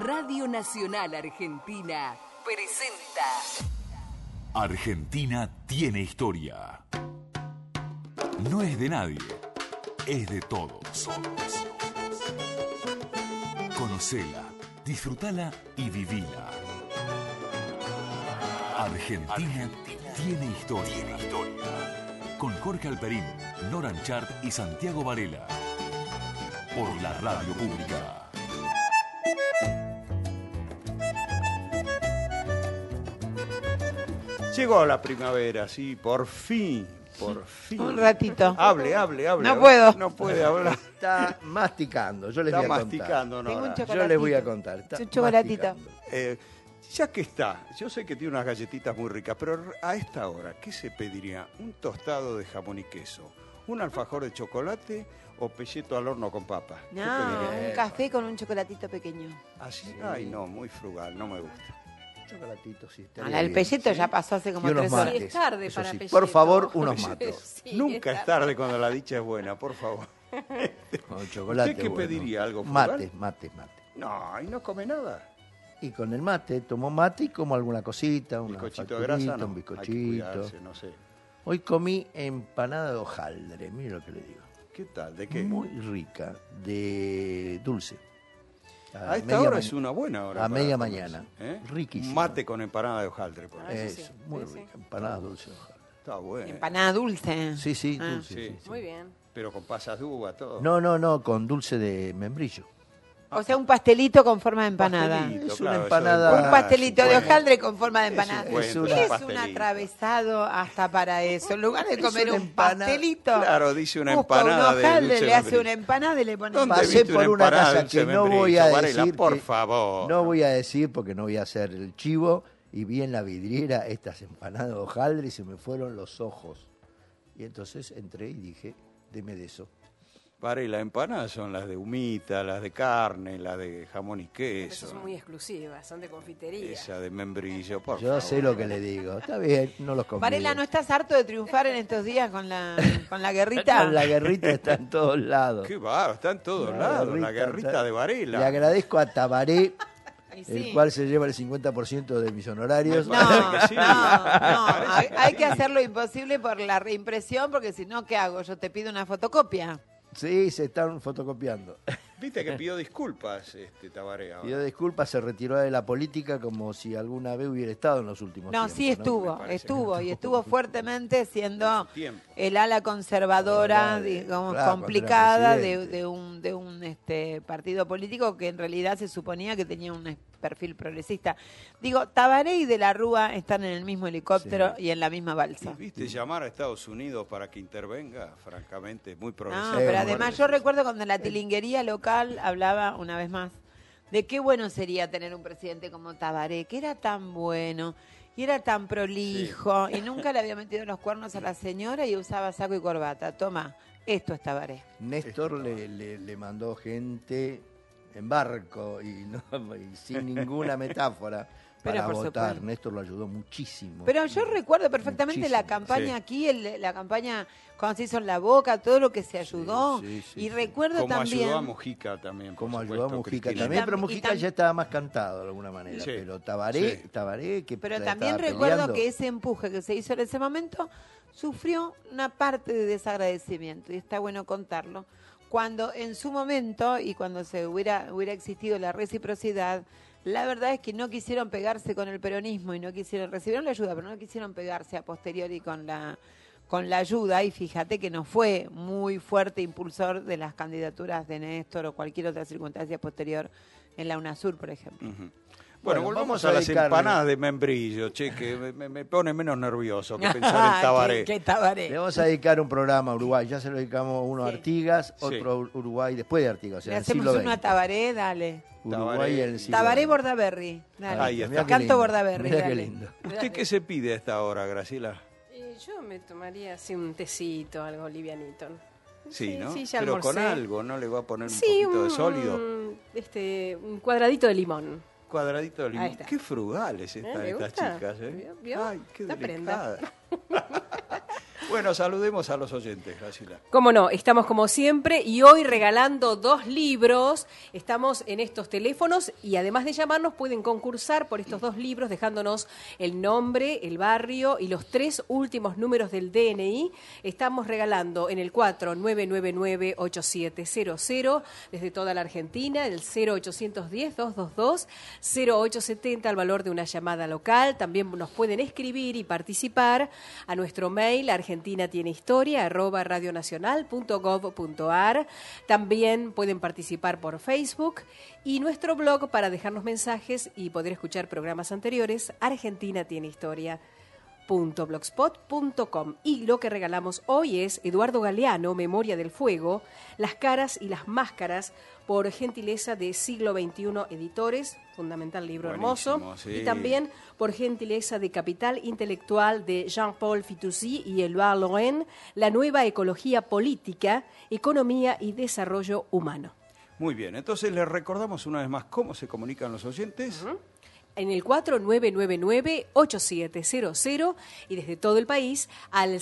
Radio Nacional Argentina presenta Argentina tiene historia. No es de nadie, es de todos. Conocela, disfrutala y vivila. Argentina tiene historia. Con Jorge Alperín, Nora Chart y Santiago Varela. Por la Radio Pública. Llegó la primavera, sí, por fin. Un ratito. Hable. No puedo. No puede hablar. Está masticando, yo les Está voy a masticando, contar. ¿no? Tengo un Nora? chocolatito. Yo les voy a contar. Está Un chocolatito. masticando. Ya que está, yo sé que tiene unas galletitas muy ricas, pero a esta hora, ¿qué se pediría? ¿Un tostado de jamón y queso? ¿Un alfajor de chocolate o pelleto al horno con papa? ¿Qué No, pediría? un café con un chocolatito pequeño. ¿Así? Ay, no, muy frugal, no me gusta. Chocolatito, sí. El pelleto ya pasó hace como Y unos 3 horas. mates. Sí, es tarde eso para sí. pelleto. Por favor, unos mates. Sí, Nunca es tarde cuando la dicha es buena, por favor. Con chocolate. ¿Usted qué bueno. pediría? ¿Algo frugal? Mate. No, y no come nada. Y con el mate, tomo mate y como alguna cosita, Un un bizcochito de grasa, no. un Hay que bizcochito. cuidarse, no sé. Hoy comí empanada de hojaldre, mire lo que le digo. ¿Qué tal? ¿De qué? Muy rica, de dulce. A esta hora es una buena hora. A para media comerse, mañana. ¿eh? Riquísimo. Mate con empanada de hojaldre. Por ejemplo. eso Es sí, muy sí, rica, sí. empanada dulce de hojaldre. Está bueno. Empanada dulce. Sí, Ah. dulce. Sí. Sí. Muy bien. Pero con pasas de uva, todo. No, con dulce de membrillo. O sea, un pastelito con forma de empanada. Pastelito, Es una claro, eso empanada- de Un pastelito de bueno. hojaldre con forma de empanada. Es un cuento, ¿Qué es un pastelito. atravesado hasta para eso? En lugar de Es comer una un empanada. pastelito, Claro, dice una busca empanada un de hojaldre, dulce le hace membrillo. una empanada y le pone ¿Dónde Pasé viste por una empanada de casa dulce que no membrillo, voy a Varela? decir. Por que- favor. No voy a decir porque no voy a hacer el chivo. Y vi en la vidriera estas empanadas de hojaldre y se me fueron los ojos. Y entonces entré y dije, deme de eso. Varela, empanadas son las de humita, las de carne, las de jamón y Esas queso. son muy exclusivas, son de confitería. Esa de membrillo, por Yo favor. sé lo que le digo. Está bien, no los convido. Varela, ¿no estás harto de triunfar en estos días con la guerrita? La guerrita está en todos lados. Qué bárbaro, está en todos lados, la guerrita está- de Varela. Le agradezco a Tabaré, Ay, el sí. cual se lleva el 50% de mis honorarios. No, Parece que sí. hay que hacer lo imposible por la reimpresión, porque si no, ¿qué hago? Yo te pido una fotocopia. Sí, se están fotocopiando. Viste que pidió disculpas Tabaré ahora. Pidió disculpas, se retiró de la política como si alguna vez hubiera estado en los últimos No, tiempos. sí estuvo, Me parece estuvo, y estuvo fuertemente siendo En su tiempo. el ala conservadora, Verdad, digamos, claro, complicada cuando era presidente. de un partido político que en realidad se suponía que tenía un perfil progresista. Digo, Tabaré y De la Rúa están en el mismo helicóptero y en la misma balsa. ¿Viste llamar a Estados Unidos para que intervenga? Francamente, muy No, progresista. pero Sí, además yo recuerdo cuando la tilinguería local hablaba una vez más de qué bueno sería tener un presidente como Tabaré, que era tan bueno y era tan prolijo y nunca le había metido los cuernos a la señora y usaba saco y corbata. Toma, esto es Tabaré. Néstor le mandó gente en barco y, y sin ninguna metáfora Pero para por votar. supuesto. Néstor lo ayudó muchísimo. Pero yo recuerdo perfectamente la Muchísimo. campaña Sí. aquí, la campaña cuando se hizo en La Boca, todo lo que se ayudó. sí, y sí. recuerdo Como también... ayudó a Mujica también. por Como ayudó a supuesto, Mujica Cristina. también, Y pero tam- y Mujica tam- ya estaba más cantado de alguna manera. Sí, Pero Tabaré, sí. Tabaré que Pero estaba también recuerdo peleando. que ese empuje que se hizo en ese momento sufrió una parte de desagradecimiento, y está bueno contarlo. Cuando en su momento, y cuando se hubiera existido la reciprocidad, la verdad es que no quisieron pegarse con el peronismo y no quisieron, recibieron la ayuda, pero no quisieron pegarse a posteriori con la ayuda, y fíjate que no fue muy fuerte impulsor de las candidaturas de Néstor o cualquier otra circunstancia posterior en la UNASUR, por ejemplo. Ujú. Bueno, Bueno, volvamos vamos a a las dedicarle- empanadas de membrillo, che, que me pone menos nervioso que pensar en Tabaré. ¿Qué Tabaré? Le vamos a dedicar un programa a Uruguay. Ya se lo dedicamos uno a Sí. Artigas, Sí. otro a Uruguay después de Artigas. O sea, Le en el hacemos siglo uno a XX. Tabaré, dale. Uruguay en el siglo Tabaré XX. Bordaberry. Dale. Ahí está. Mirá qué Canto lindo, Bordaberry. mirá qué dale. lindo. ¿Usted qué se pide a esta hora, Graciela? Yo me tomaría así un tecito, algo livianito. Sí, ¿no? Sí, ya Pero con almorcé. algo, ¿no le va a poner un Sí, poquito de sólido? un cuadradito de limón. Cuadradito de Ahí limón. está. Qué frugales están ¿Le estas gusta? chicas, ¿eh? ¿Vio? Ay, qué Está prenda. delicada. Bueno, saludemos a los oyentes, Graciela. Cómo no, estamos como siempre y hoy regalando 2 libros. Estamos en estos teléfonos y además de llamarnos pueden concursar por estos 2 libros dejándonos el nombre, el barrio y los 3 últimos números del DNI. Estamos regalando en el 4999-8700 desde toda la Argentina, el 0810-222-0870 al valor de una llamada local. También nos pueden escribir y participar a nuestro mail argentinatienehistoria@radionacional.gov.ar. También pueden participar por Facebook y nuestro blog para dejarnos mensajes y poder escuchar programas anteriores, argentinatienehistoria.blogspot.com. Y lo que regalamos hoy es Eduardo Galeano, Memoria del Fuego, Las caras y las máscaras, por gentileza de Siglo XXI Editores, fundamental libro Buenísimo, hermoso, sí. y también por gentileza de Capital Intelectual de Jean-Paul Fitoussi y Éloi Loen, La nueva ecología política, economía y desarrollo humano. Muy bien, entonces les recordamos una vez más cómo se comunican los oyentes. En el 4999-8700 y desde todo el país al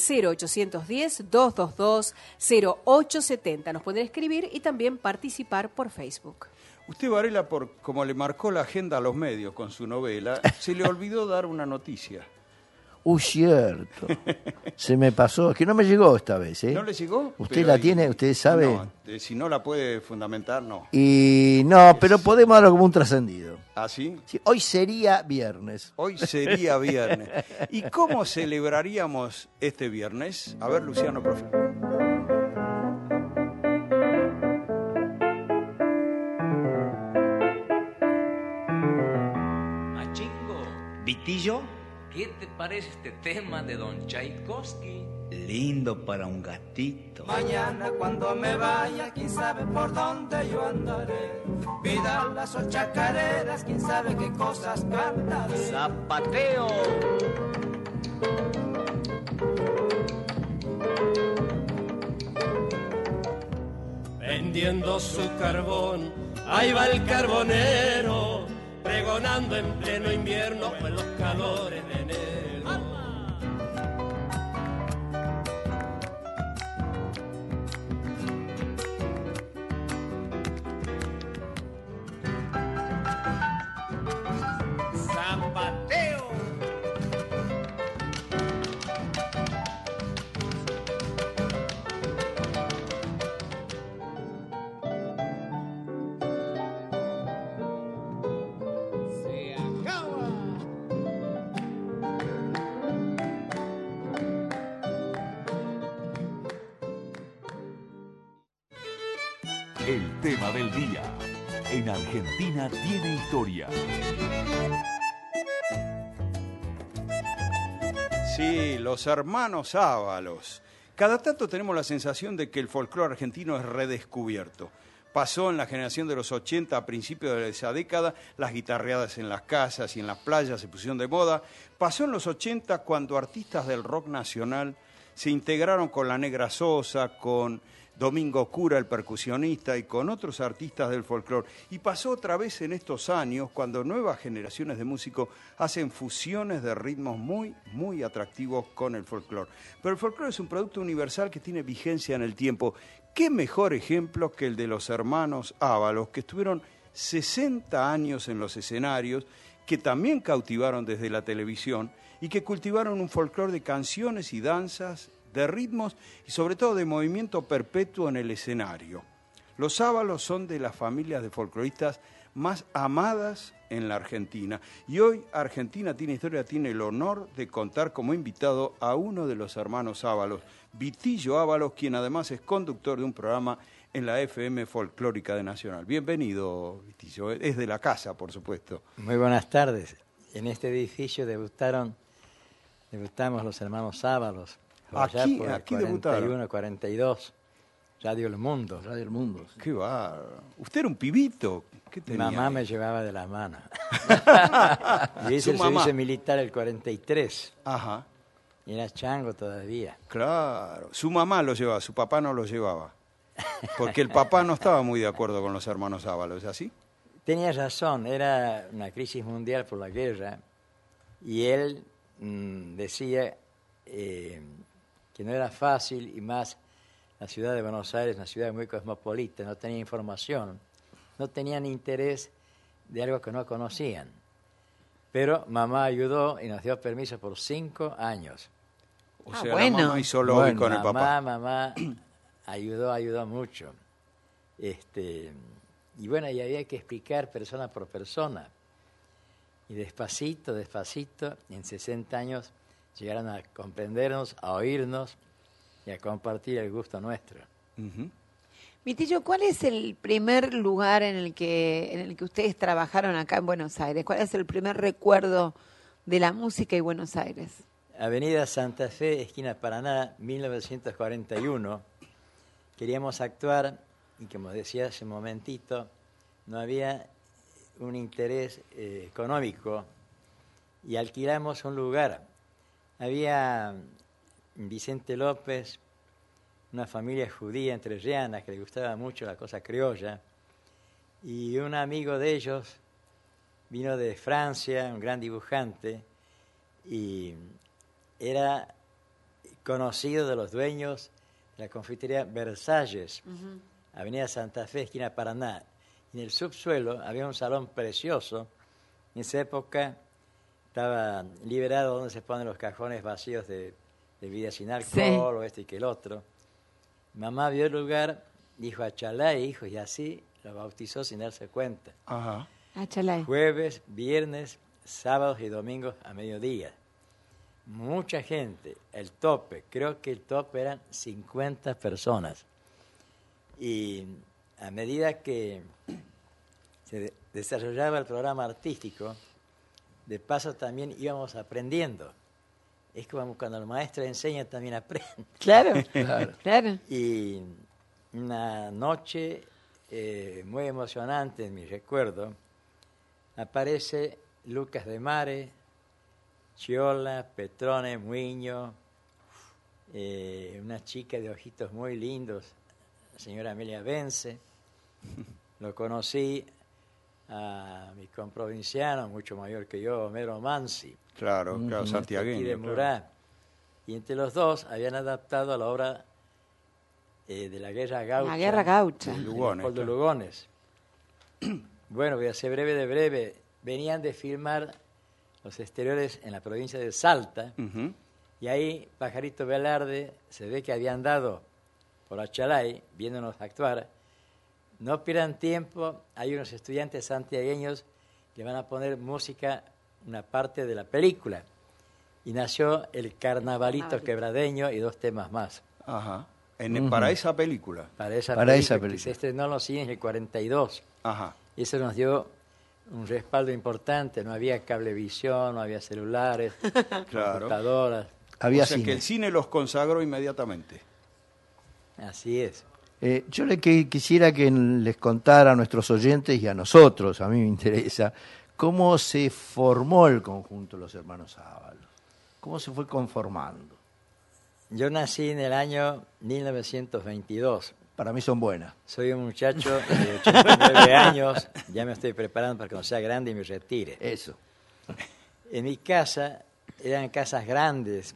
0810-222-0870. Nos pueden escribir y también participar por Facebook. Usted, Varela, por como le marcó la agenda a los medios con su novela, se le olvidó dar una noticia. Cierto. Se me pasó. Es que no me llegó esta vez, ¿eh? ¿No le llegó? ¿Usted Pero la ahí- tiene? ¿Usted sabe? No, si no la puede fundamentar, no. Y no, pero podemos darlo como un trascendido. ¿Ah, sí? Sí, hoy sería viernes. Hoy sería viernes. ¿Y cómo celebraríamos este viernes? A ver, Luciano, profe. Machingo, Vitillo, ¿qué te parece este tema de Don Tchaikovsky? lindo para un gatito. Mañana cuando me vaya, quién sabe por dónde yo andaré. Vidalas o chacareras, quién sabe qué cosas cantaré. Zapateo. Vendiendo su carbón, ahí va el carbonero, pregonando en pleno invierno, pues los calores de enero. Zapateo. Se acaba. El tema del día. En Argentina tiene historia. Sí, los hermanos Ábalos. Cada tanto tenemos la sensación de que el folclore argentino es redescubierto. Pasó en la generación de los 80, a principios de esa década, las guitarreadas en las casas y en las playas se pusieron de moda. Pasó en los 80 cuando artistas del rock nacional se integraron con la Negra Sosa, con Domingo Cura, el percusionista, y con otros artistas del folclore. Y pasó otra vez en estos años, cuando nuevas generaciones de músicos hacen fusiones de ritmos muy, muy atractivos con el folclore. Pero el folclore es un producto universal que tiene vigencia en el tiempo. ¿Qué mejor ejemplo que el de los hermanos Ábalos, que estuvieron 60 años en los escenarios, que también cautivaron desde la televisión y que cultivaron un folclore de canciones y danzas, de ritmos y sobre todo de movimiento perpetuo en el escenario? Los Ábalos son de las familias de folcloristas más amadas en la Argentina. Y hoy Argentina tiene historia, tiene el honor de contar como invitado a uno de los hermanos Ábalos, Vitillo Ábalos, quien además es conductor de un programa en la FM Folclórica de Nacional. Bienvenido, Vitillo. Es de la casa, por supuesto. Muy buenas tardes. En este edificio debutamos los hermanos Ábalos. Aquí debutaron. 41, 42. Radio El Mundo. Radio El Mundo. Sí. Qué bárbaro. Usted era un pibito. ¿Qué tenía? Mamá ahí? me llevaba de las manos. Yo hice Su el mamá. servicio militar el 43. Ajá, Y era chango todavía. claro. Su mamá lo llevaba, su papá no lo llevaba. Porque el papá no estaba muy de acuerdo con los hermanos Ábalos, ¿es así? Tenía razón, era una crisis mundial por la guerra. Y él decía que no era fácil, y más la ciudad de Buenos Aires, una ciudad muy cosmopolita, no tenía información, no tenían interés de algo que no conocían. Pero mamá ayudó y nos dio permiso por 5 años. O sea, la mamá hizo lobby con el papá. Mamá ayudó mucho. Y bueno, y había que explicar persona por persona. Y despacito, en 60 años llegaron a comprendernos, a oírnos y a compartir el gusto nuestro. Mi tío, ¿cuál es el primer lugar en el que ustedes trabajaron acá en Buenos Aires? ¿Cuál es el primer recuerdo de la música y Buenos Aires? Avenida Santa Fe, esquina Paraná, 1941. Queríamos actuar y, como decía hace un momentito, no había un interés económico y alquilamos un lugar. Había Vicente López, una familia judía entrerriana que le gustaba mucho la cosa criolla, y un amigo de ellos vino de Francia, un gran dibujante, y era conocido de los dueños de la confitería Versalles, Avenida Santa Fe, esquina Paraná. En el subsuelo había un salón precioso. En esa época estaba liberado donde se ponen los cajones vacíos de bebidas sin alcohol, o este y que el otro. Mamá vio el lugar, dijo Achalay, hijo, y así lo bautizó sin darse cuenta. Achalay. Jueves, viernes, sábados y domingos a mediodía. Mucha gente, el tope, creo que el tope eran 50 personas. Y a medida que se desarrollaba el programa artístico, de paso también íbamos aprendiendo. Es como cuando el maestro enseña, también aprende. Claro. Y una noche muy emocionante en mi recuerdo, aparece Lucas de Mare, Chiola, Petrone, Muiño, una chica de ojitos muy lindos, la señora Amelia Vence. Lo conocí a mi comprovinciano, mucho mayor que yo, Homero Mansi. Claro, santiagueño. De Murá. Claro. Y entre los dos habían adaptado a la obra de la Guerra Gaucha. La Guerra Gaucha. Leopoldo Lugones. Bueno, voy a ser breve de breve. Venían de filmar los exteriores en la provincia de Salta, y ahí Pajarito Velarde se ve que habían dado por Achalay, viéndonos actuar. No pierdan tiempo, hay unos estudiantes santiagueños que van a poner música, una parte de la película. Y nació el Carnavalito Quebradeño y 2 temas más. Para esa película. Para esa película. Que se estrenó en los cines en el 42. Y eso nos dio un respaldo importante. No había cablevisión, no había celulares, computadoras. O sea que el cine los consagró inmediatamente. Así es. Yo quisiera que les contara a nuestros oyentes y a nosotros, a mí me interesa, cómo se formó el conjunto Los Hermanos Ábalos. ¿Cómo se fue conformando? Yo nací en el año 1922. Para mí son buenas. Soy un muchacho de 89 años, ya me estoy preparando para cuando sea grande y me retire. Eso. En mi casa, eran casas grandes.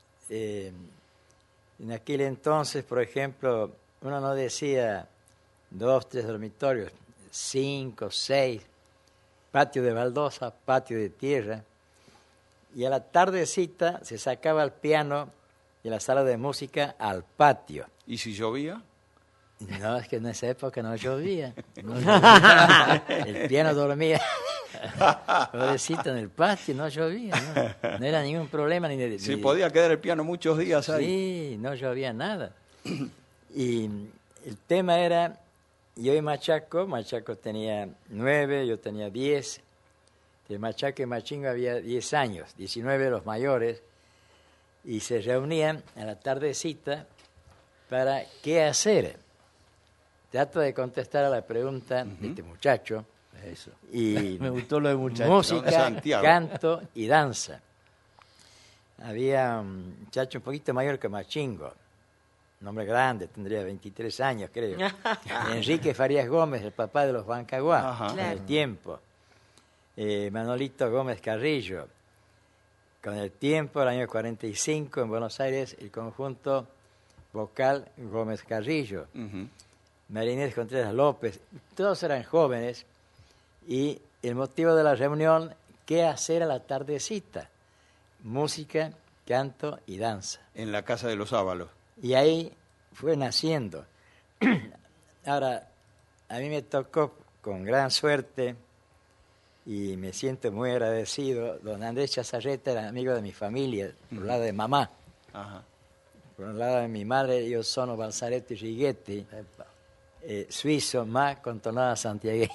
En aquel entonces, por ejemplo, uno no decía 2, 3 dormitorios, 5, 6, patio de baldosa, patio de tierra. Y a la tardecita se sacaba el piano de la sala de música al patio. ¿Y si llovía? No, es que en esa época no llovía. El piano dormía, pobrecito, en el patio, no llovía. No era ningún problema. Se podía quedar el piano muchos días ahí. Sí, no llovía nada. Y el tema era, yo y Machaco tenía 9, yo tenía 10. De Machaco y Machingo había 10 años, 19 los mayores, y se reunían a la tardecita para qué hacer. Trato de contestar a la pregunta de este muchacho. Eso. Y me gustó lo de muchacho. Música, canto y danza. Había un muchacho un poquito mayor que Machingo, un hombre grande, tendría 23 años, creo. Enrique Farías Gómez, el papá de los Bancaguá, en el tiempo. Manolito Gómez Carrillo, Con el tiempo, el año 45, en Buenos Aires, el conjunto vocal Gómez Carrillo, María Inés Contreras López, todos eran jóvenes, y el motivo de la reunión, ¿qué hacer a la tardecita? Música, canto y danza. En la Casa de los Ábalos. Y ahí fue naciendo. Ahora, a mí me tocó con gran suerte, y me siento muy agradecido, don Andrés Chazarreta era amigo de mi familia, por el lado de mamá. Ajá. Por el lado de mi madre, io sono Balzaretti Righetti, suizo, ma con tonada santiagueña.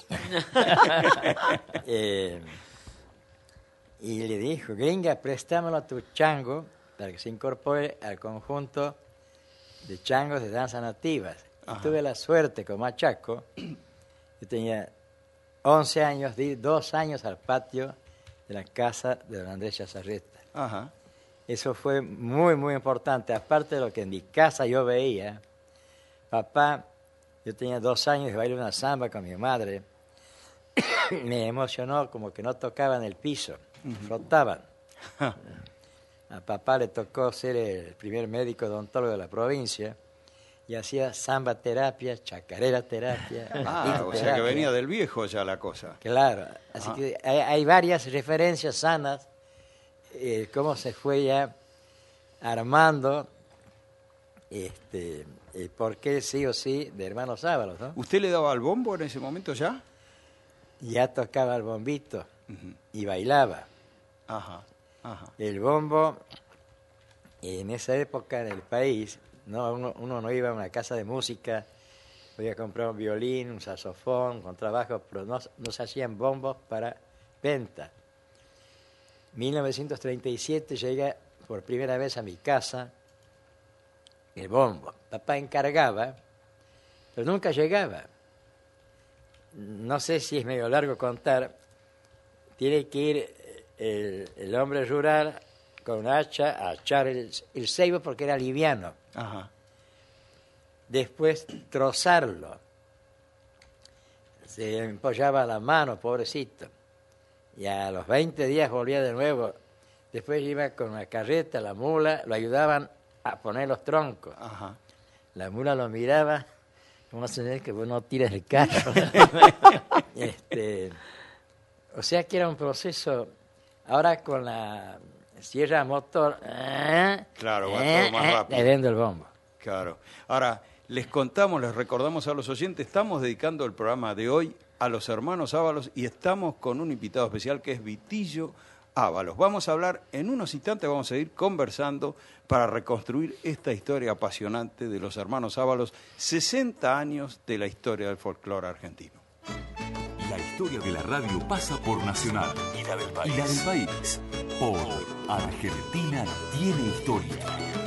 Y le dijo, gringa, préstamelo a tu chango para que se incorpore al conjunto de changos de danza nativas. Y tuve la suerte, como machaco, yo tenía 11 años, di 2 años al patio de la casa de don Andrés Chazarreta. Ajá. Eso fue muy, muy importante. Aparte de lo que en mi casa yo veía, papá, yo tenía 2 años y bailé una samba con mi madre. Me emocionó como que no tocaban el piso, flotaban. A papá le tocó ser el primer médico odontólogo de la provincia y hacía samba terapia, chacarera terapia. O sea que venía del viejo ya la cosa. Claro, así que hay varias referencias sanas, cómo se fue ya armando el porqué sí o sí de Hermanos Ábalos, ¿no? ¿Usted le daba al bombo en ese momento ya? Ya tocaba el bombito y bailaba. Ajá, ajá. El bombo, en esa época en el país, no, uno no iba a una casa de música, podía comprar un violín, un saxofón, con trabajo, pero no se hacían bombos para venta. 1937 llega por primera vez a mi casa el bombo. Papá encargaba, pero nunca llegaba. No sé si es medio largo contar. Tiene que ir el hombre rural con un hacha a echar el ceibo porque era liviano. Ajá. Después trozarlo. Se empollaba la mano, pobrecito. Y a los 20 días volvía de nuevo. Después iba con una carreta, la mula, lo ayudaban a poner los troncos. Ajá. La mula lo miraba, como se que vos no tiras el carro. O sea que era un proceso. Ahora con la sierra a motor, claro, va todo más rápido. Le vendo el bombo. Claro. Ahora, les recordamos a los oyentes, estamos dedicando el programa de hoy a los hermanos Ábalos y estamos con un invitado especial que es Vitillo Ábalos. Vamos a hablar en unos instantes, vamos a seguir conversando para reconstruir esta historia apasionante de los hermanos Ábalos, 60 años de la historia del folclore argentino. La historia de la radio pasa por Nacional y la del país. Por Argentina tiene historia.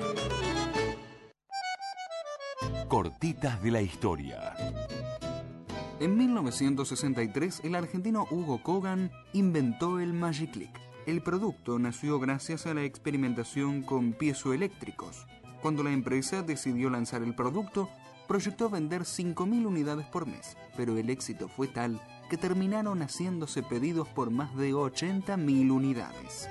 Cortitas de la historia. En 1963, el argentino Hugo Kogan inventó el Magiclick. El producto nació gracias a la experimentación con piezoeléctricos. Cuando la empresa decidió lanzar el producto, proyectó vender 5.000 unidades por mes, pero el éxito fue tal que terminaron haciéndose pedidos por más de 80.000 unidades.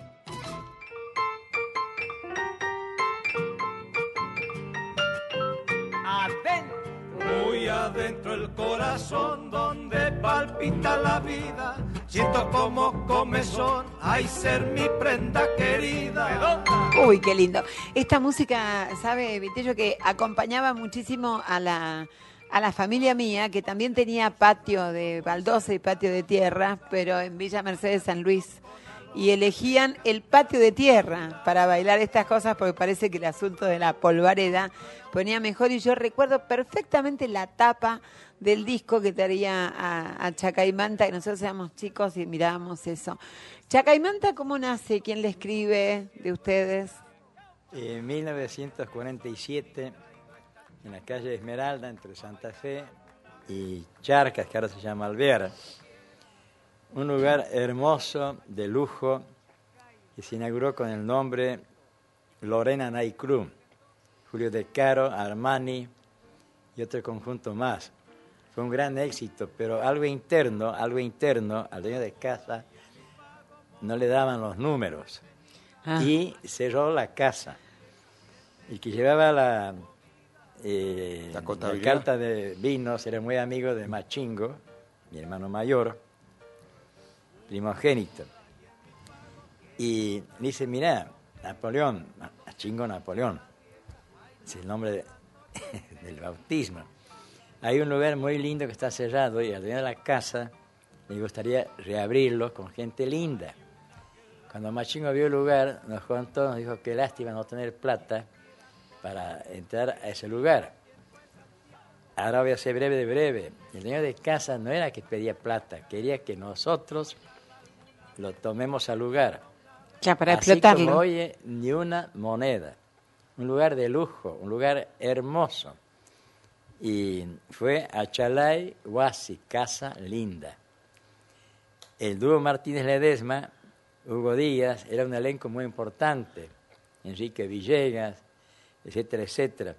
Muy adentro el corazón donde palpita la vida, siento como comezón, ay ser mi prenda querida. Uy, qué lindo. Esta música, ¿sabe, Vitillo? Que acompañaba muchísimo a la familia mía, que también tenía patio de baldosa y patio de tierra, pero en Villa Mercedes, San Luis. Y elegían el patio de tierra para bailar estas cosas porque parece que el asunto de la polvareda ponía mejor. Y yo recuerdo perfectamente la tapa del disco que traía a Chacaimanta, que nosotros éramos chicos y mirábamos eso. Chacaimanta, ¿cómo nace? ¿Quién le escribe de ustedes? En 1947, en la calle Esmeralda, entre Santa Fe y Charcas, que ahora se llama Alvear, un lugar hermoso, de lujo, que se inauguró con el nombre Lorena Night Club, Julio De Caro, Armani y otro conjunto más. Fue un gran éxito, pero algo interno, al dueño de casa no le daban los números. y cerró la casa. El que llevaba la carta de vinos era muy amigo de Machingo, mi hermano mayor, primogénito. Y dice, mirá, Napoleón, Machingo Napoleón, es el nombre del bautismo. Hay un lugar muy lindo que está cerrado y al dueño de la casa le gustaría reabrirlo con gente linda. Cuando Machingo vio el lugar, nos contó, nos dijo que lástima no tener plata para entrar a ese lugar. Ahora voy a ser breve de breve. El dueño de casa no era que pedía plata, quería que nosotros lo tomemos al lugar. Ya, para así explotarlo. Como oye, ni una moneda. Un lugar de lujo, un lugar hermoso. Y fue a Chalay, Huasi, casa linda. El dúo Martínez Ledesma, Hugo Díaz, era un elenco muy importante. Enrique Villegas, etcétera, etcétera.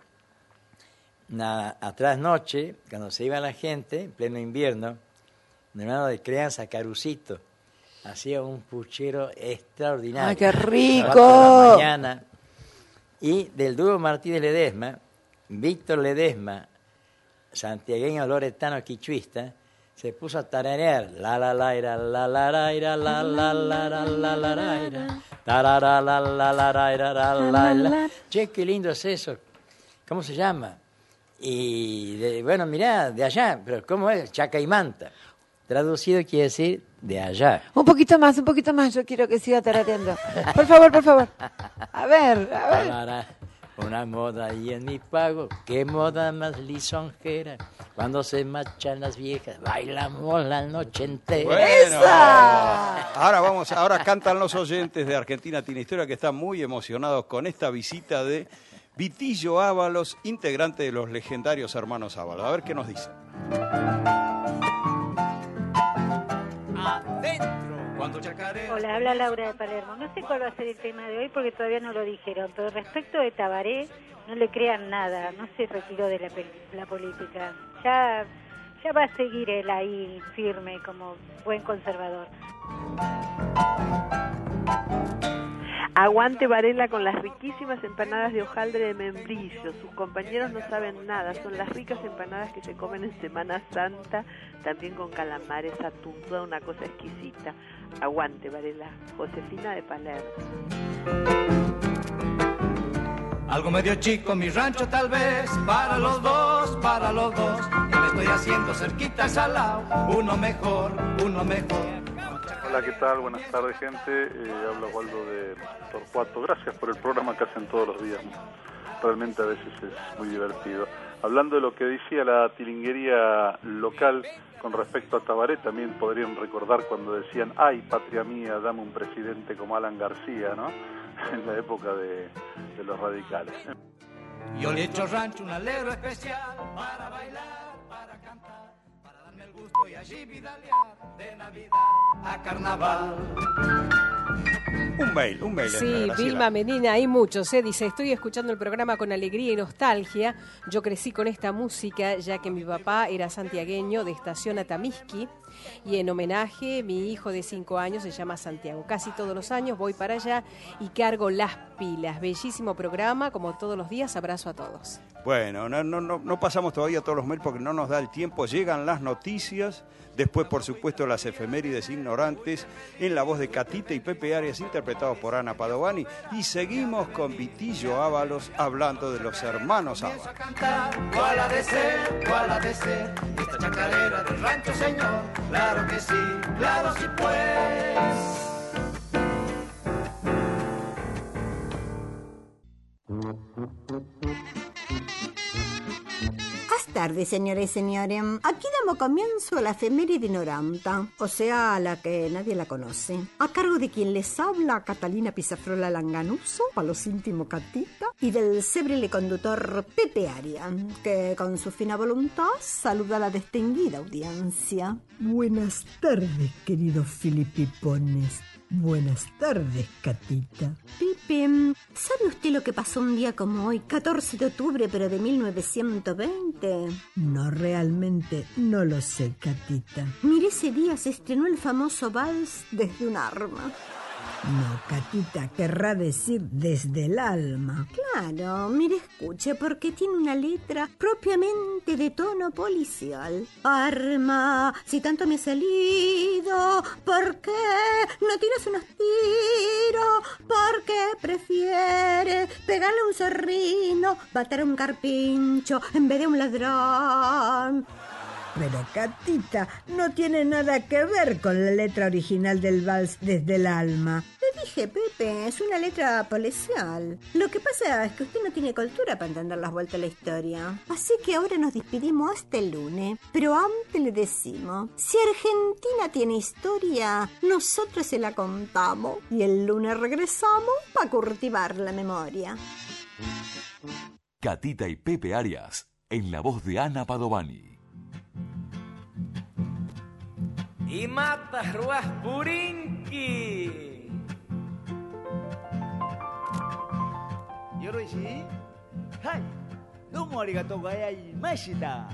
A trasnoche, cuando se iba la gente, en pleno invierno, mi hermano de crianza, Carucito, hacía un puchero extraordinario. ¡Ay, qué rico! 4 de la mañana. Y del dúo Martínez Ledesma, Víctor Ledesma, santiagueño loretano quichuista, se puso a tararear la la la ira la la la ira la la la la la la la ira tarara la la la la ira la la la. Che, qué lindo es eso. ¿Cómo se llama? Y bueno, mirá, de allá, pero ¿cómo es? Chacaimanta. Traducido quiere decir de allá. Un poquito más, yo quiero que siga tarareando. Por favor. A ver. Una moda y en mi pago, qué moda más lisonjera. Cuando se marchan las viejas, bailamos la noche entera. Bueno, ahora cantan los oyentes de Argentina Tiene Historia, que están muy emocionados con esta visita de Vitillo Ábalos, integrante de los legendarios Hermanos Ábalos. A ver qué nos dicen. Hola, habla Laura de Palermo. No sé cuál va a ser el tema de hoy porque todavía no lo dijeron, pero respecto de Tabaré, no le crean nada, no se retiró de la política. Ya va a seguir él ahí firme como buen conservador. Aguante Varela con las riquísimas empanadas de hojaldre de membrillo. Sus compañeros no saben nada. Son las ricas empanadas que se comen en Semana Santa, también con calamares, atún, toda una cosa exquisita. Aguante Varela. Josefina de Palermo. Algo medio chico mi rancho tal vez, para los dos. Ya le estoy haciendo cerquita al salao, uno mejor. Hola, ¿qué tal? Buenas tardes, gente. Habla Waldo de Torcuato. Gracias por el programa que hacen todos los días. Realmente a veces es muy divertido. Hablando de lo que decía la tilinguería local con respecto a Tabaré, también podrían recordar cuando decían, ay, patria mía, dame un presidente como Alan García, ¿no? En la época de los radicales. Yo le echo rancho un alero especial para bailar, para cantar, para darme el gusto y allí vidalear de Navidad a Carnaval. Un mail. Sí, Vilma Medina, hay muchos. Dice, estoy escuchando el programa con alegría y nostalgia. Yo crecí con esta música ya que mi papá era santiagueño de Estación Atamisqui y en homenaje mi hijo de 5 años se llama Santiago. Casi todos los años voy para allá y cargo las pilas. Bellísimo programa, como todos los días. Abrazo a todos. Bueno, no pasamos todavía todos los mails porque no nos da el tiempo. Llegan las noticias, después por supuesto las efemérides ignorantes en la voz de Catita y Pepe Arias, interpretados por Ana Padovani, y seguimos con Vitillo Ábalos hablando de los hermanos Ábalos. ¿Cuál ha de ser esta chacarera del rancho, señor? Claro que sí, pues. Buenas tardes, señores y señores. Aquí damos comienzo a la efeméride 90, o sea, a la que nadie la conoce. A cargo de quien les habla, Catalina Pizafrola Langanuso, para los íntimos Catita, y del célebre conductor Pepe Arias, que con su fina voluntad saluda a la distinguida audiencia. Buenas tardes, queridos filipipones. Buenas tardes, Catita. Pipe, ¿sabe usted lo que pasó un día como hoy, 14 de octubre, pero de 1920? No, realmente no lo sé, Catita. Mire, ese día se estrenó el famoso Vals desde un arma. No, Catita, querrá decir desde el alma. Claro, mire, escuche, porque tiene una letra propiamente de tono policial. Arma, si tanto me ha salido, ¿por qué no tiras unos tiros? ¿Por qué prefieres pegarle a un zorrino, matar a un carpincho en vez de un ladrón? Pero, Catita, no tiene nada que ver con la letra original del vals Desde el alma. Le dije, Pepe, es una letra policial. Lo que pasa es que usted no tiene cultura para entender las vueltas de la historia. Así que ahora nos despedimos hasta el lunes. Pero antes le decimos, si Argentina tiene historia, nosotros se la contamos. Y el lunes regresamos para cultivar la memoria. Catita y Pepe Arias, en la voz de Ana Padovani. Y mata ruas purinki. Yoroishi, hai, domo arigatou gozaimashita.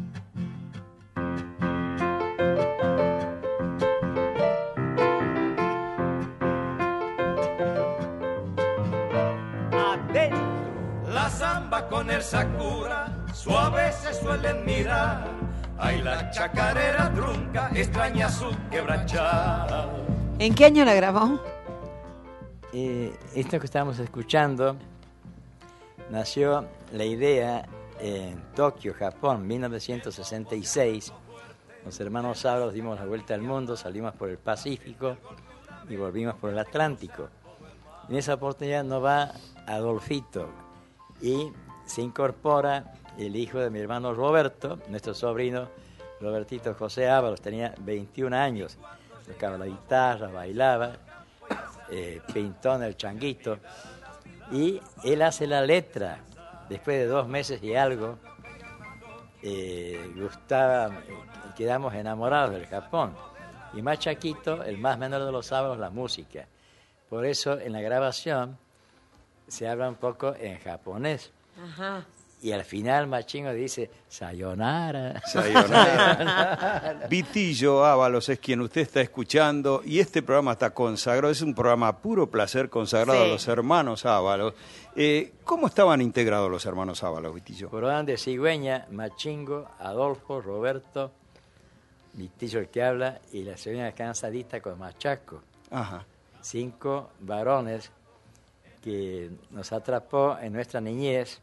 La samba con el sakura, suave se suelen mirar. Ay, la chacarera trunca extraña su quebrachá. ¿En qué año la grabó? Esto que estamos escuchando nació la idea en Tokio, Japón, 1966. Los hermanos Ábalos dimos la vuelta al mundo, salimos por el Pacífico y volvimos por el Atlántico. En esa oportunidad nos va Adolfito y se incorpora el hijo de mi hermano Roberto, nuestro sobrino Robertito José Ábalos, tenía 21 años, tocaba la guitarra, bailaba, pintó en el changuito, y él hace la letra. Después de 2 meses y algo, quedamos enamorados del Japón, y más Chaquito, el más menor de los Ábalos, la música. Por eso en la grabación se habla un poco en japonés. Ajá. Y al final Machingo dice, sayonara. Sayonara. Vitillo Ábalos es quien usted está escuchando y este programa está consagrado, es un programa puro placer consagrado a los hermanos Ábalos. ¿Cómo estaban integrados los hermanos Ábalos, Vitillo? Por orden de cigüeña, Machingo, Adolfo, Roberto, Vitillo el que habla, y la señora cansadita con Machaco. Ajá. 5 varones que nos atrapó en nuestra niñez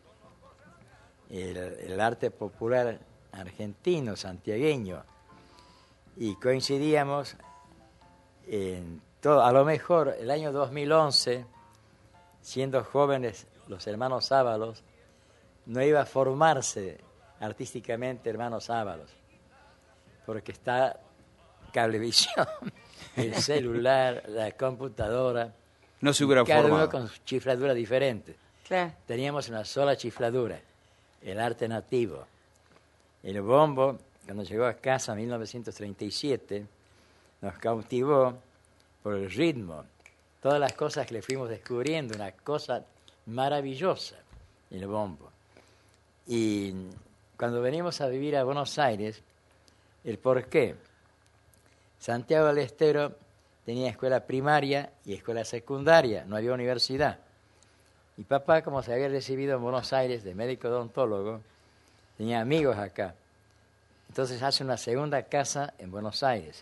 el arte popular argentino, santiagueño, y coincidíamos en todo. A lo mejor el año 2011, siendo jóvenes los hermanos Ábalos, no iba a formarse artísticamente hermanos Ábalos, porque está Cablevisión, el celular, la computadora, no se hubiera cada formado. uno con su chifladura diferente. Claro. Teníamos una sola chifladura, el arte nativo. El bombo, cuando llegó a casa en 1937, nos cautivó por el ritmo, todas las cosas que le fuimos descubriendo, una cosa maravillosa, el bombo. Y cuando venimos a vivir a Buenos Aires, el porqué. Santiago del Estero tenía escuela primaria y escuela secundaria, no había universidad. Y papá, como se había recibido en Buenos Aires de médico odontólogo, tenía amigos acá. Entonces hace una segunda casa en Buenos Aires,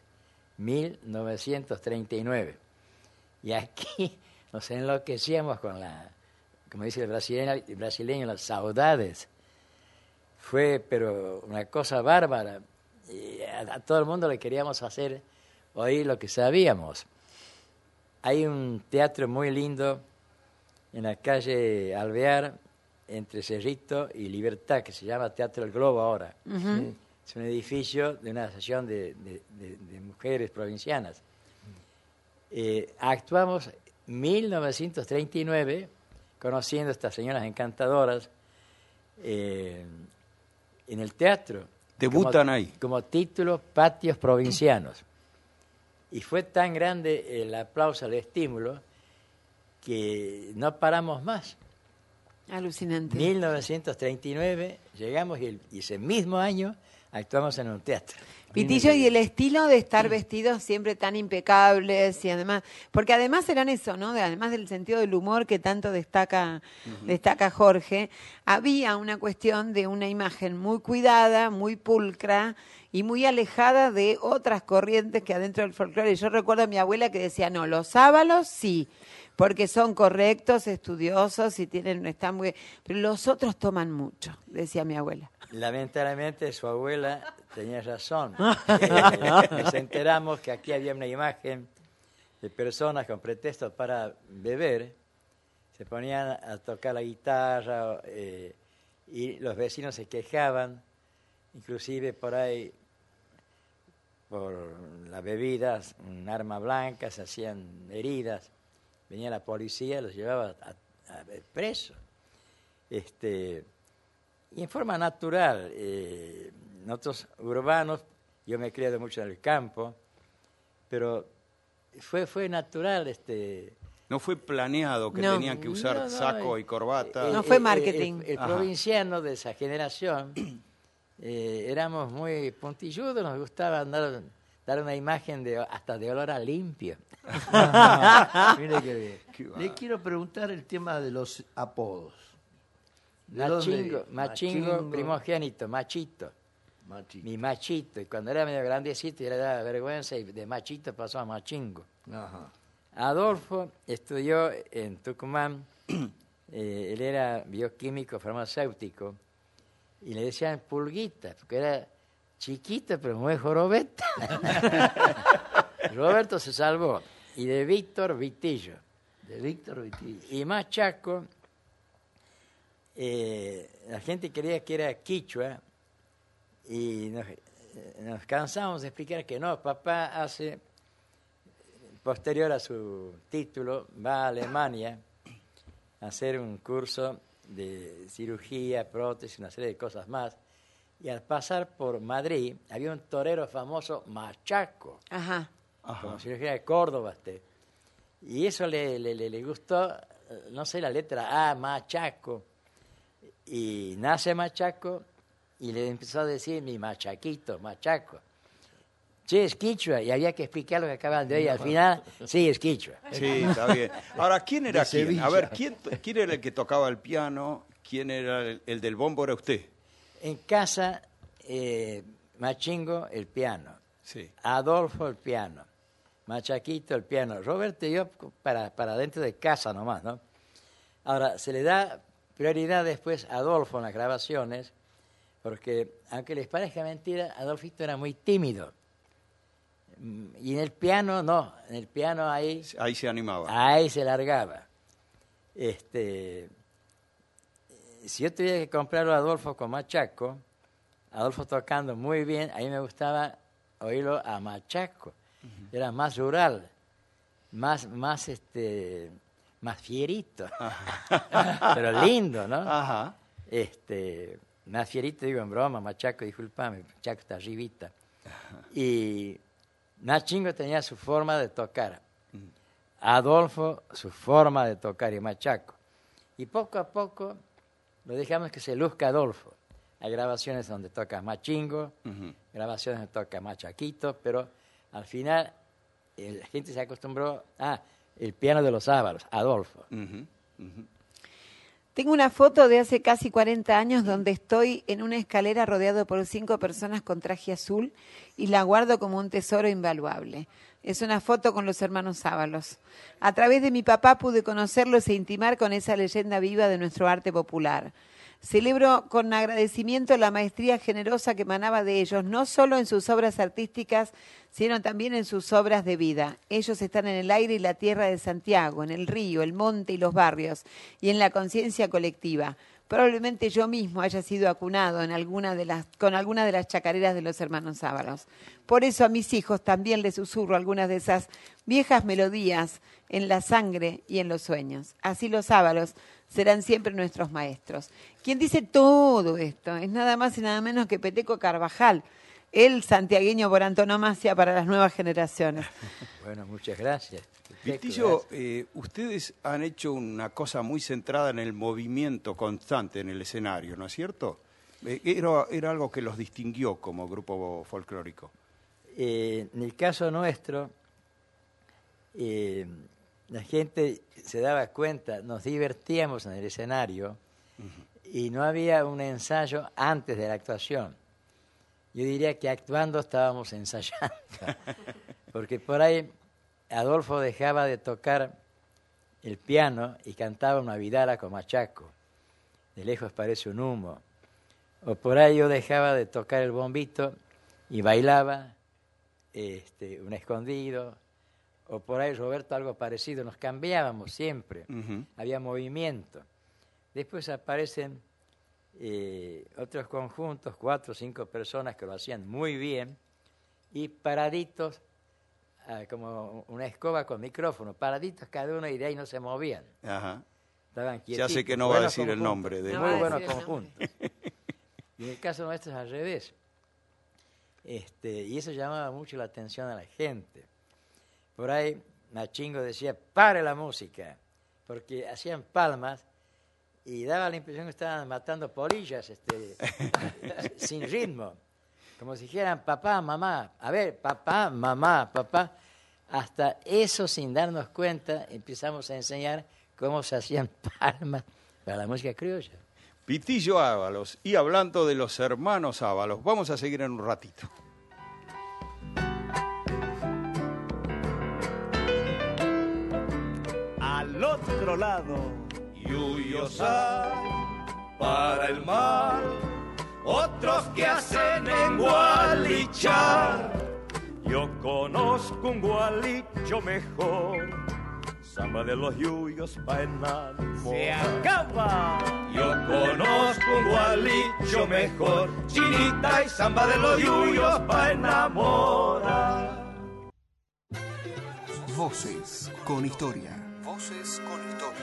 1939. Y aquí nos enloquecíamos con la, como dice el brasileño, las saudades. Fue, pero una cosa bárbara. Y a todo el mundo le queríamos hacer oír lo que sabíamos. Hay un teatro muy lindo en la calle Alvear, entre Cerrito y Libertad, que se llama Teatro El Globo ahora. Uh-huh. Es un edificio de una asociación de mujeres provincianas. Actuamos en 1939, conociendo a estas señoras encantadoras, en el teatro. Debutan ahí. Como título, Patios Provincianos. Y fue tan grande el aplauso, el estímulo, que no paramos más. Alucinante. 1939 llegamos y ese mismo año actuamos en un teatro. Pitillo, y el estilo de estar vestidos siempre tan impecables y además, porque además eran eso, ¿no? Además del sentido del humor que tanto destaca Jorge, había una cuestión de una imagen muy cuidada, muy pulcra y muy alejada de otras corrientes que adentro del folclore. Yo recuerdo a mi abuela que decía, no, los sábalos sí, porque son correctos, estudiosos y están muy, pero los otros toman mucho, decía mi abuela. Lamentablemente su abuela tenía razón. Nos enteramos que aquí había una imagen de personas con pretextos para beber, se ponían a tocar la guitarra y los vecinos se quejaban, inclusive por ahí, por las bebidas, un arma blanca, se hacían heridas, venía la policía, los llevaba a preso. Y en forma natural, nosotros urbanos, yo me he criado mucho en el campo, pero fue natural. No fue planeado que tenían que usar saco y corbata. No fue marketing. El provinciano de esa generación, éramos muy puntilludos, nos gustaba dar una imagen hasta de olor a limpio. Mire qué bien. Le quiero preguntar el tema de los apodos. Machingo, primogénito, machito. Mi machito. Y cuando era medio grandecito ya le daba vergüenza y de machito pasó a machingo. Ajá. Adolfo estudió en Tucumán. Él era bioquímico farmacéutico y le decían pulguita porque era chiquito pero muy jorobeta. Roberto se salvó. Y de Víctor Vitillo. Y Machaco, la gente creía que era quichua y nos cansamos de explicar que no. Papá hace, posterior a su título, va a Alemania a hacer un curso de cirugía, prótesis, una serie de cosas más. Y al pasar por Madrid, había un torero famoso, Machaco. Ajá. Como cirugía de Córdoba. Y eso le gustó, no sé, la letra A, Machaco. Y nace Machaco y le empezó a decir mi machaquito, Machaco. Sí, es quichua, y había que explicar lo que acaban de oír. Al final, sí, es quichua. Sí, está bien. Ahora, ¿quién era quién? A ver, ¿quién era el que tocaba el piano? ¿Quién era el del bombo? ¿Era usted? En casa, Machingo, el piano. Sí. Adolfo, el piano. Machaquito, el piano. Roberto y yo para dentro de casa nomás, ¿no? Ahora, se le da prioridad después a Adolfo en las grabaciones, porque, aunque les parezca mentira, Adolfito era muy tímido. Y en el piano, no. En el piano ahí se animaba. Ahí se largaba. Si yo tuviera que comprarlo a Adolfo con Machaco, Adolfo tocando muy bien, a mí me gustaba oírlo a Machaco. Era más rural, más fierito, pero lindo, ¿no? Ajá. Más fierito, digo en broma, Machaco, disculpame, Machaco está arribita. Y Machingo tenía su forma de tocar, Adolfo su forma de tocar y Machaco. Y poco a poco lo dejamos que se luzca Adolfo. Hay grabaciones donde toca Machingo, grabaciones donde toca Machaquito, pero al final la gente se acostumbró a el piano de los Ávaros, Adolfo. Tengo una foto de hace casi 40 años donde estoy en una escalera rodeado por 5 personas con traje azul y la guardo como un tesoro invaluable. Es una foto con los hermanos Ábalos. A través de mi papá pude conocerlos e intimar con esa leyenda viva de nuestro arte popular. Celebro con agradecimiento la maestría generosa que emanaba de ellos, no solo en sus obras artísticas, sino también en sus obras de vida. Ellos están en el aire y la tierra de Santiago, en el río, el monte y los barrios, y en la conciencia colectiva. Probablemente yo mismo haya sido acunado con alguna de las chacareras de los hermanos Ábalos. Por eso a mis hijos también les susurro algunas de esas viejas melodías en la sangre y en los sueños. Así los Ábalos serán siempre nuestros maestros. Quien dice todo esto es nada más y nada menos que Peteco Carvajal, el santiagueño por antonomasia para las nuevas generaciones. Bueno, muchas gracias. Pitillo, ustedes han hecho una cosa muy centrada en el movimiento constante en el escenario, ¿no es cierto? Era algo que los distinguió como grupo folclórico. En el caso nuestro, la gente se daba cuenta, nos divertíamos en el escenario y no había un ensayo antes de la actuación. Yo diría que actuando estábamos ensayando, porque por ahí Adolfo dejaba de tocar el piano y cantaba una vidala con machaco. De lejos parece un humo. O por ahí yo dejaba de tocar el bombito y bailaba un escondido. O por ahí Roberto algo parecido. Nos cambiábamos siempre. Había movimiento. Después aparecen otros conjuntos, 4 o 5 personas que lo hacían muy bien y paraditos, como una escoba con micrófono, paraditos cada uno y de ahí no se movían. Ajá. Estaban Ya sé que no va a decir el nombre. Muy buenos conjuntos. Y en el caso nuestro es al revés. Y eso llamaba mucho la atención a la gente. Por ahí Machingo decía, pare la música, porque hacían palmas y daba la impresión que estaban matando polillas sin ritmo. Como si dijeran papá, mamá, a ver, papá, mamá, papá. Hasta eso, sin darnos cuenta, empezamos a enseñar cómo se hacían palmas para la música criolla. Pitillo Ábalos. Y hablando de los hermanos Ábalos, vamos a seguir en un ratito. Al otro lado, Yuyos hay para el mal, otros que hacen en gualichar. Yo conozco un gualicho mejor, samba de los yuyos pa' enamorar. ¡se acaba! Yo conozco un gualicho mejor, chinita y samba de los yuyos pa' enamorar. Voces con historia. Voces con historia.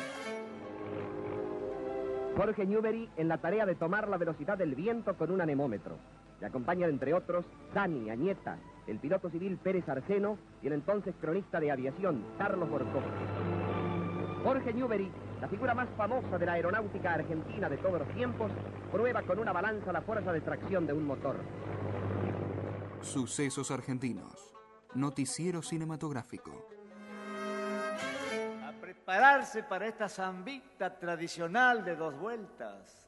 Jorge Newbery en la tarea de tomar la velocidad del viento con un anemómetro. Le acompañan, entre otros, Dani Añeta, el piloto civil Pérez Arseno y el entonces cronista de aviación, Carlos Borcó. Jorge Newbery, la figura más famosa de la aeronáutica argentina de todos los tiempos, prueba con una balanza la fuerza de tracción de un motor. Sucesos argentinos. Noticiero cinematográfico. A prepararse para esta zambita tradicional de 2 vueltas.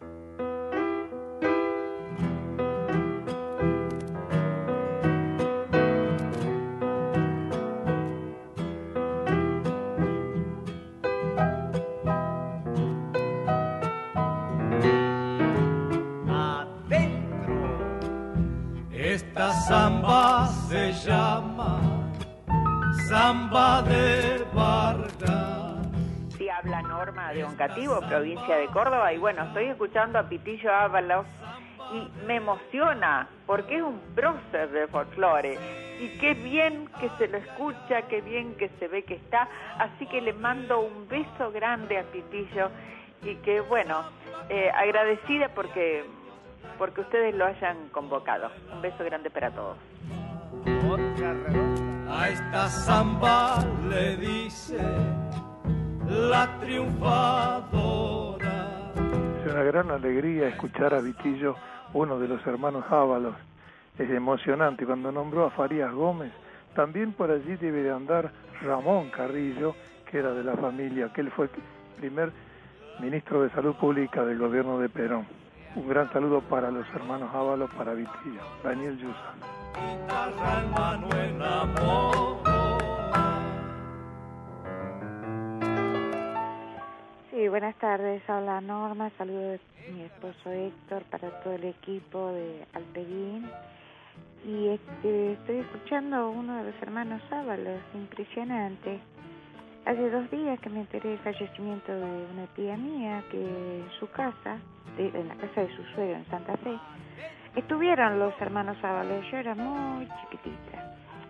Esta samba se llama Samba de Vargas. Sí, habla Norma de Oncativo, provincia de Córdoba, y bueno, estoy escuchando a Pitillo Ábalos y me emociona porque es un prócer de folclore y qué bien que se lo escucha, qué bien que se ve que está, así que le mando un beso grande a Pitillo y que bueno, agradecida porque ustedes lo hayan convocado. Un beso grande para todos. A esta samba le dice la triunfadora. Es una gran alegría escuchar a Vitillo, uno de los hermanos Ábalos. Es emocionante. Cuando nombró a Farías Gómez, también por allí debe de andar Ramón Carrillo, que era de la familia, que él fue el primer ministro de Salud Pública del gobierno de Perón. Un gran saludo para los hermanos Ábalos, para Vitillo. Daniel Yusa. Sí, buenas tardes. Habla Norma. Saludos de mi esposo Héctor para todo el equipo de Alpeguín. Y estoy escuchando a uno de los hermanos Ábalos. Impresionante. Hace 2 días que me enteré del fallecimiento de una tía mía que en su casa, en la casa de su suegro en Santa Fe, estuvieron los hermanos Ábalos. Yo era muy chiquitita.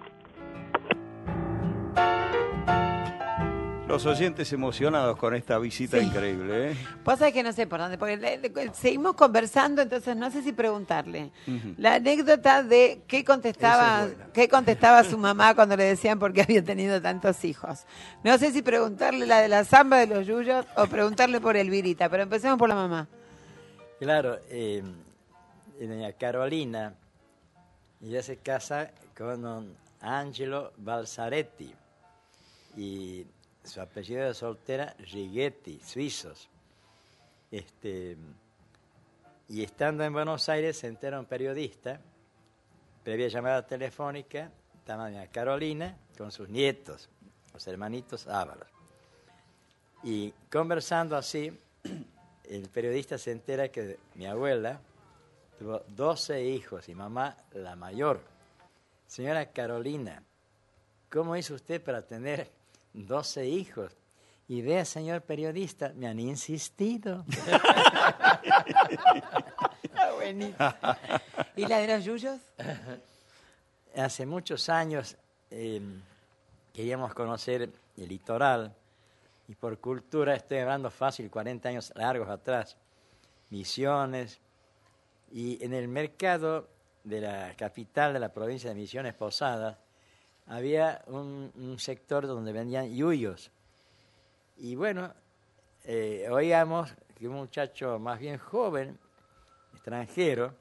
Los oyentes emocionados con esta visita increíble, ¿eh? Vos sabés que no sé por dónde, porque seguimos conversando, entonces no sé si preguntarle. La anécdota de qué contestaba su mamá cuando le decían por qué había tenido tantos hijos. No sé si preguntarle la de la samba de los yuyos o preguntarle por Elvirita, pero empecemos por la mamá. Claro, doña Carolina, y ella se casa con don Angelo Balzaretti, y su apellido de soltera, Righetti, suizos. Y estando en Buenos Aires se entera un periodista, previa llamada telefónica, estaba doña Carolina con sus nietos, los hermanitos Ábalos. Y conversando así, el periodista se entera que mi abuela tuvo 12 hijos y mamá la mayor. Señora Carolina, ¿cómo hizo usted para tener 12 hijos? Y vea, señor periodista, me han insistido. Buenísimo. ¿Y la de los yuyos? Hace muchos años queríamos conocer el litoral, y por cultura, estoy hablando fácil, 40 años largos atrás, Misiones, y en el mercado de la capital de la provincia de Misiones, Posadas, había un sector donde vendían yuyos. Y bueno, oíamos que un muchacho más bien joven, extranjero,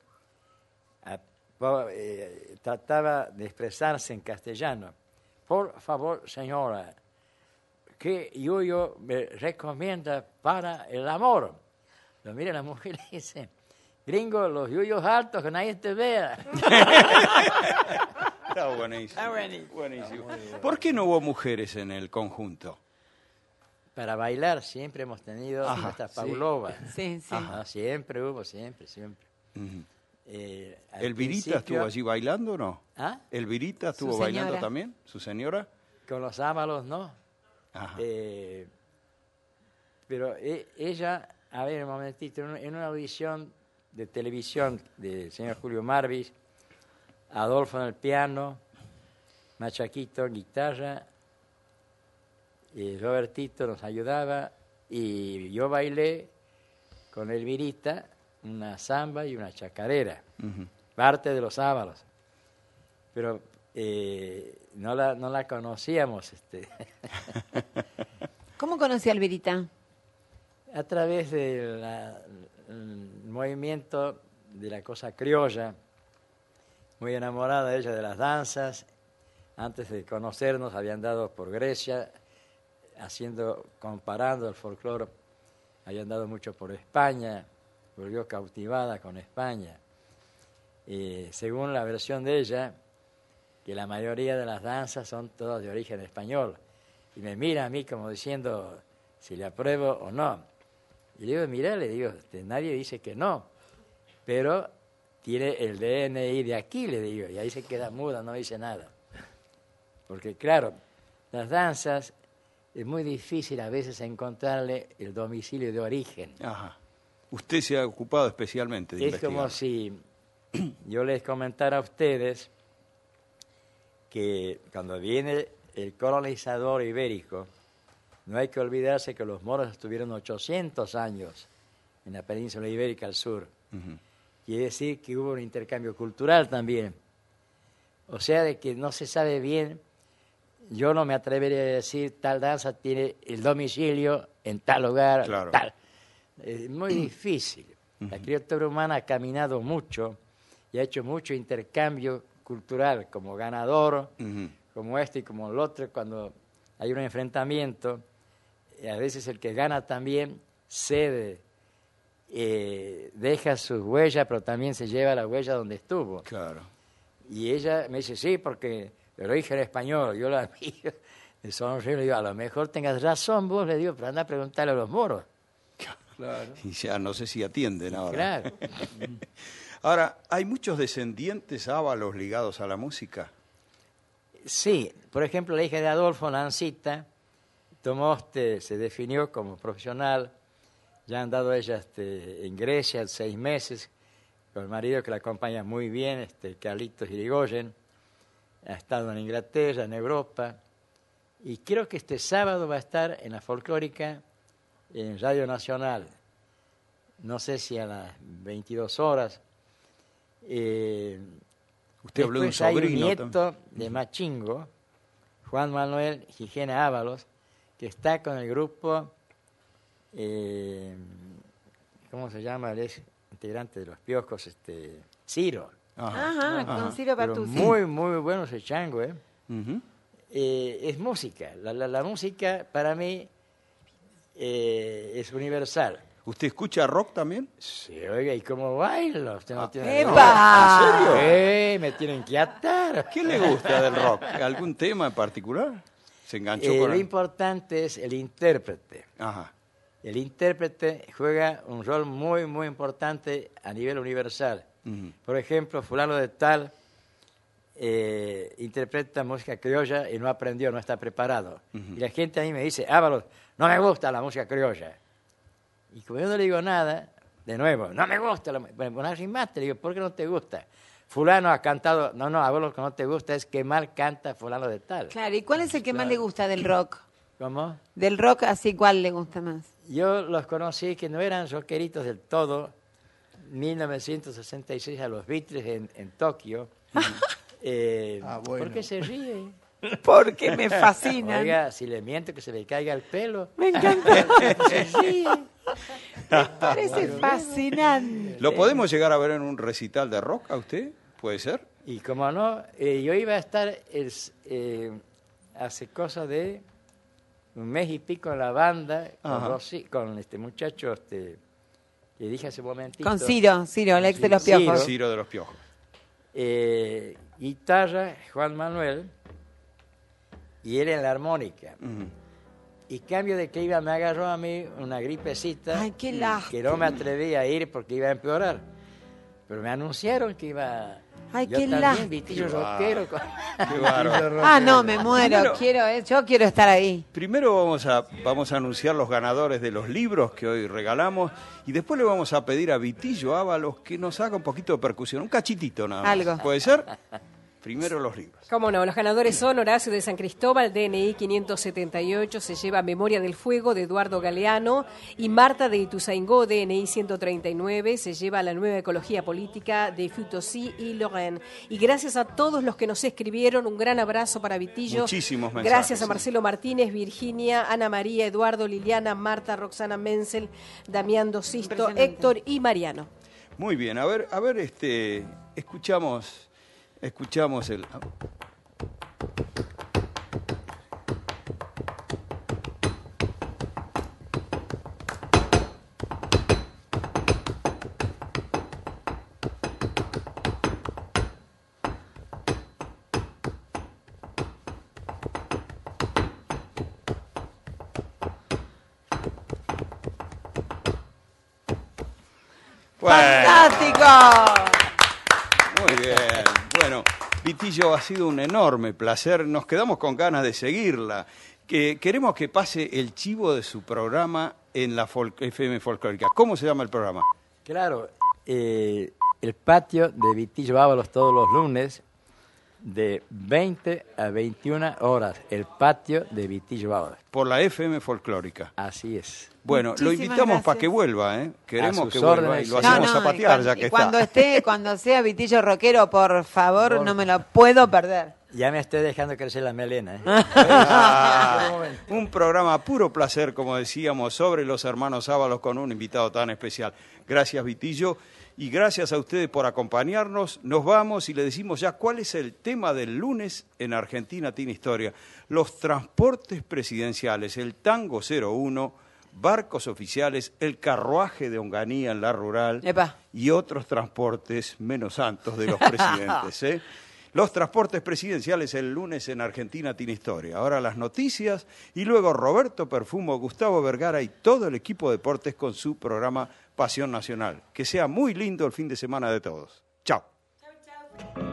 trataba de expresarse en castellano. Por favor, señora, ¿qué yuyo me recomienda para el amor? Lo mira la mujer y dice, gringo, los yuyos altos, que nadie te vea. Está buenísimo. Está buenísimo. Buenísimo. ¿Por qué no hubo mujeres en el conjunto? Para bailar siempre hemos tenido nuestras paulovas. Sí, sí. Ajá, siempre hubo, siempre. Uh-huh. Al ¿Elvirita estuvo allí bailando o no? ¿Ah? ¿Elvirita estuvo bailando también? ¿Su señora? Con los Ábalos no. Ajá. Pero ella, a ver un momentito, en una audición de televisión del señor Julio Marvis, Adolfo en el piano, Machaquito en guitarra, Robertito nos ayudaba, y yo bailé con Elvirita una samba y una chacarera, parte de los Ábalos. Pero no la conocíamos. ¿Cómo conocí a Elvirita? A través del movimiento de la cosa criolla, muy enamorada ella de las danzas. Antes de conocernos había andado por Grecia, comparando el folclore, había andado mucho por España, volvió cautivada con España. Según la versión de ella, que la mayoría de las danzas son todas de origen español. Y me mira a mí como diciendo si le apruebo o no. Y le digo, mira, nadie dice que no, pero tiene el DNI de aquí, le digo, y ahí se queda muda, no dice nada. Porque claro, las danzas es muy difícil a veces encontrarle el domicilio de origen. Ajá. Usted se ha ocupado especialmente de investigar. Es como si yo les comentara a ustedes que cuando viene el colonizador ibérico, no hay que olvidarse que los moros estuvieron 800 años en la península ibérica al sur. Uh-huh. Quiere decir que hubo un intercambio cultural también. O sea, de que no se sabe bien, yo no me atrevería a decir tal danza tiene el domicilio en tal lugar, claro. Tal. Es muy difícil. Uh-huh. La criatura humana ha caminado mucho y ha hecho mucho intercambio cultural, como ganador, uh-huh, como este y como el otro. Cuando hay un enfrentamiento, a veces el que gana también cede, deja sus huellas, pero también se lleva la huella donde estuvo. Claro. Y ella me dice, sí, porque el origen español. Yo la miro, me sonrío y le digo, a lo mejor tengas razón vos, le digo, pero anda a preguntarle a los moros. Claro. Y ya no sé si atienden ahora. Claro. Ahora, ¿hay muchos descendientes ábalos ligados a la música? Sí, por ejemplo, la hija de Adolfo, Nancita, se definió como profesional. Ya han dado ella en Grecia 6 meses, con el marido que la acompaña muy bien, Carlitos Irigoyen. Ha estado en Inglaterra, en Europa, y creo que este sábado va a estar en la folclórica en Radio Nacional. No sé si a las 22 horas. Usted habló de un sobrino. Hay un nieto de Machingo, Juan Manuel Gijena Ábalos, que está con el grupo, ¿cómo se llama? integrante de Los Piojos, Ciro. Ajá, con Ciro Pero Bertuzzi. muy, muy bueno ese chango, ¿eh? Ujú. Es música. La música para mí es universal. ¿Usted escucha rock también? Sí, oiga, ¿y cómo bailo? Usted no tiene ¡Epa! ¿En serio? Me tienen que atar. ¿Qué le gusta del rock? ¿Algún tema en particular? ¿Se enganchó con Lo él? importante es el intérprete. Ajá. El intérprete juega un rol muy, muy importante a nivel universal. Por ejemplo, fulano de tal interpreta música criolla y no aprendió, no está preparado. Y la gente a mí me dice, Ábalos, no me gusta la música criolla. Y como yo no le digo nada, de nuevo, no me gusta. Bueno, arrimaste, le digo, ¿por qué no te gusta? Fulano ha cantado, no, Ábalos, lo que no te gusta es que mal canta fulano de tal. Claro, ¿y cuál es el que más le gusta del rock? ¿Cómo? Del rock, así, ¿cuál le gusta más? Yo los conocí que no eran rockeritos del todo. 1966 a los Beatles en Tokio. Bueno. ¿Por qué se ríe? Porque me fascinan. Oiga, si le miento que se le caiga el pelo. Me encanta. Se ríe. Me parece fascinante. ¿Lo podemos llegar a ver en un recital de rock a usted? ¿Puede ser? Y como no, yo iba a estar hace cosa de un mes y pico en la banda con este muchacho que dije hace un momentito. Con Ciro, el ex de Los Piojos. Ciro de Los Piojos. Guitarra, Juan Manuel, y él en la armónica. Y cambio de clima me agarró a mí una gripecita. Ay, qué lástima. Que no me atreví a ir porque iba a empeorar. Pero me anunciaron que iba... Ay, yo qué también, lástima. Vitillo rockero. Qué bárbaro. Ah, no, me muero. Yo quiero estar ahí. Primero vamos a anunciar los ganadores de los libros que hoy regalamos y después le vamos a pedir a Vitillo Ábalos que nos haga un poquito de percusión, un cachitito nada más. Algo. ¿Puede ser? Primero los libros. Cómo no, los ganadores son Horacio de San Cristóbal, DNI 578, se lleva Memoria del Fuego de Eduardo Galeano, y Marta de Ituzaingó, DNI 139, se lleva La Nueva Ecología Política de Futosí y Lorraine. Y gracias a todos los que nos escribieron, un gran abrazo para Vitillo. Muchísimos mensajes. Gracias a Marcelo Martínez, Virginia, Ana María, Eduardo, Liliana, Marta, Roxana Menzel, Damián Dosisto, Héctor y Mariano. Muy bien, a ver, escuchamos el... ¡Fantástico! Muy bien. Bueno, Vitillo, ha sido un enorme placer. Nos quedamos con ganas de seguirla. Queremos que pase el chivo de su programa en la FM Folclórica. ¿Cómo se llama el programa? Claro, el patio de Vitillo Ábalos todos los lunes de 20 a 21 horas. El patio de Vitillo Ábalos. Por la FM Folclórica. Así es. Bueno, Muchísimas lo invitamos gracias. para que vuelva, ¿eh? Queremos que órdenes. vuelva y lo hacemos zapatear ya que está. Cuando sea Vitillo Rockero, por favor, no me lo puedo perder. Ya me estoy dejando crecer la melena. Un programa a puro placer, como decíamos, sobre los hermanos Ábalos con un invitado tan especial. Gracias, Vitillo, y gracias a ustedes por acompañarnos. Nos vamos y le decimos ya cuál es el tema del lunes en Argentina Tiene Historia. Los transportes presidenciales, el Tango 01, barcos oficiales, el carruaje de Onganía en la rural y otros transportes menos santos de los presidentes, ¿eh? Los transportes presidenciales el lunes en Argentina Tiene Historia. Ahora las noticias y luego Roberto Perfumo, Gustavo Vergara y todo el equipo de deportes con su programa Pasión Nacional. Que sea muy lindo el fin de semana de todos. Chao. Chau, chau.